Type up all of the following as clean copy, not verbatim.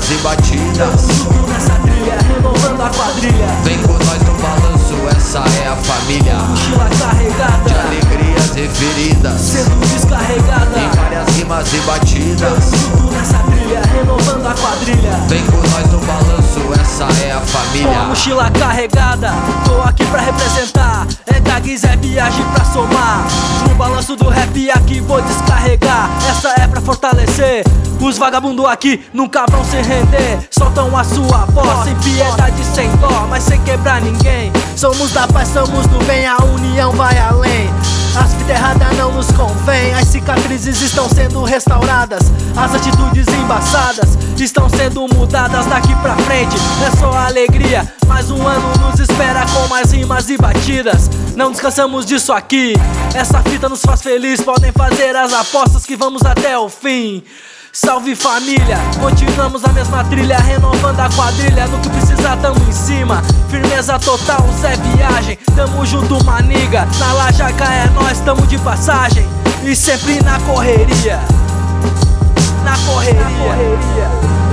rimas e batidas. Tudo nessa trilha, renovando a quadrilha. Vem com nós no balanço, essa é a família. Mochila carregada de alegrias e feridas, sendo descarregada em várias rimas e batidas. Tudo nessa trilha, renovando a quadrilha. Vem com nós no balanço, essa é a família. Com a mochila carregada, tô aqui pra representar. É gags, é viagem pra somar. No balanço do rap aqui vou descarregar. Essa é pra fortalecer. Os vagabundos aqui nunca vão se render. Soltam a sua voz sem piedade, sem dó, mas sem quebrar ninguém. Somos da paz, somos do bem, a união vai além. As fitas erradas não nos convém. As cicatrizes estão sendo restauradas. As atitudes embaçadas estão sendo mudadas daqui pra frente. É só alegria, mais um ano nos espera com mais rimas e batidas. Não descansamos disso aqui. Essa fita nos faz feliz. Podem fazer as apostas que vamos até o fim. Salve família, continuamos a mesma trilha, renovando a quadrilha. No que precisar tamo em cima, firmeza total, Zé Viagem. Tamo junto, maniga, na Lajaca é nós, tamo de passagem. E sempre na correria, na correria.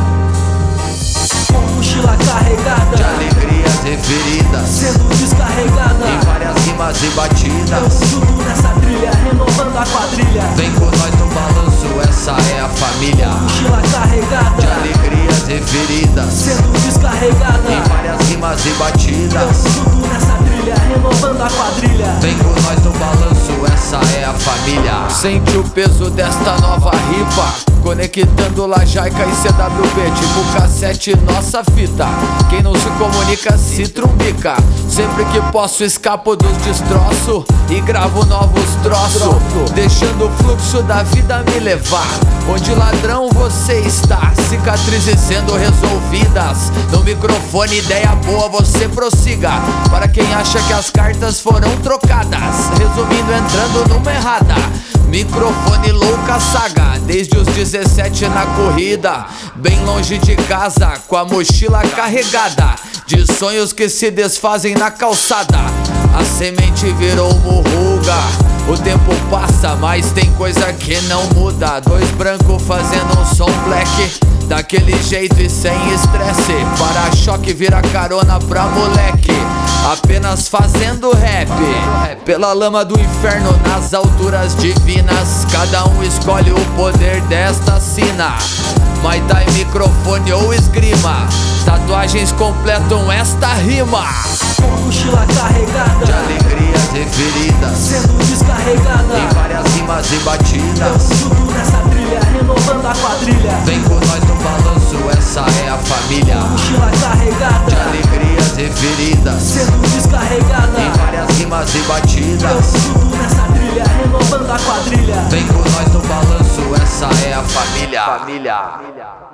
Com mochila carregada de alegrias e feridas, sendo descarregada, em várias rimas e batidas. tudo nessa trilha, renovando a quadrilha. Vem com nós no balanço, essa é a família. Mochila carregada de alegrias e feridas, sendo descarregada, em várias rimas e batidas. tudo nessa trilha, renovando a quadrilha. Vem com nós no balanço, essa é a família. Sente o peso desta nova ripa, conectando Lajaica e CWB, tipo cassete, nossa fita. Quem não se comunica se trumbica. Sempre que posso escapo dos destroços e gravo novos troços, deixando o fluxo da vida me levar. Onde ladrão você está, cicatrizes sendo resolvidas. No microfone, ideia boa, você prossiga. Para quem acha que as cartas foram trocadas, resumindo, entrando numa errada. Microfone louca saga, desde os 17 na corrida, bem longe de casa, com a mochila carregada de sonhos que se desfazem na calçada. A semente virou murruga, o tempo passa, mas tem coisa que não muda. Dois brancos fazendo um som black, daquele jeito e sem estresse. Para-choque vira carona pra moleque, apenas fazendo rap pela lama do inferno nas alturas divinas. Cada um escolhe o poder desta sina. Muay Thai, microfone ou esgrima, tatuagens completam esta rima. Com mochila carregada de alegrias e feridas, sendo descarregada, em várias rimas e batidas. tudo nessa trilha, renovando a quadrilha. Vem com nós no balanço, essa é a família. Mochila de carregada alegrias e feridas, sendo descarregada, em várias rimas e batidas. tudo nessa trilha, renovando a quadrilha. Vem com nós no balanço, essa é a família.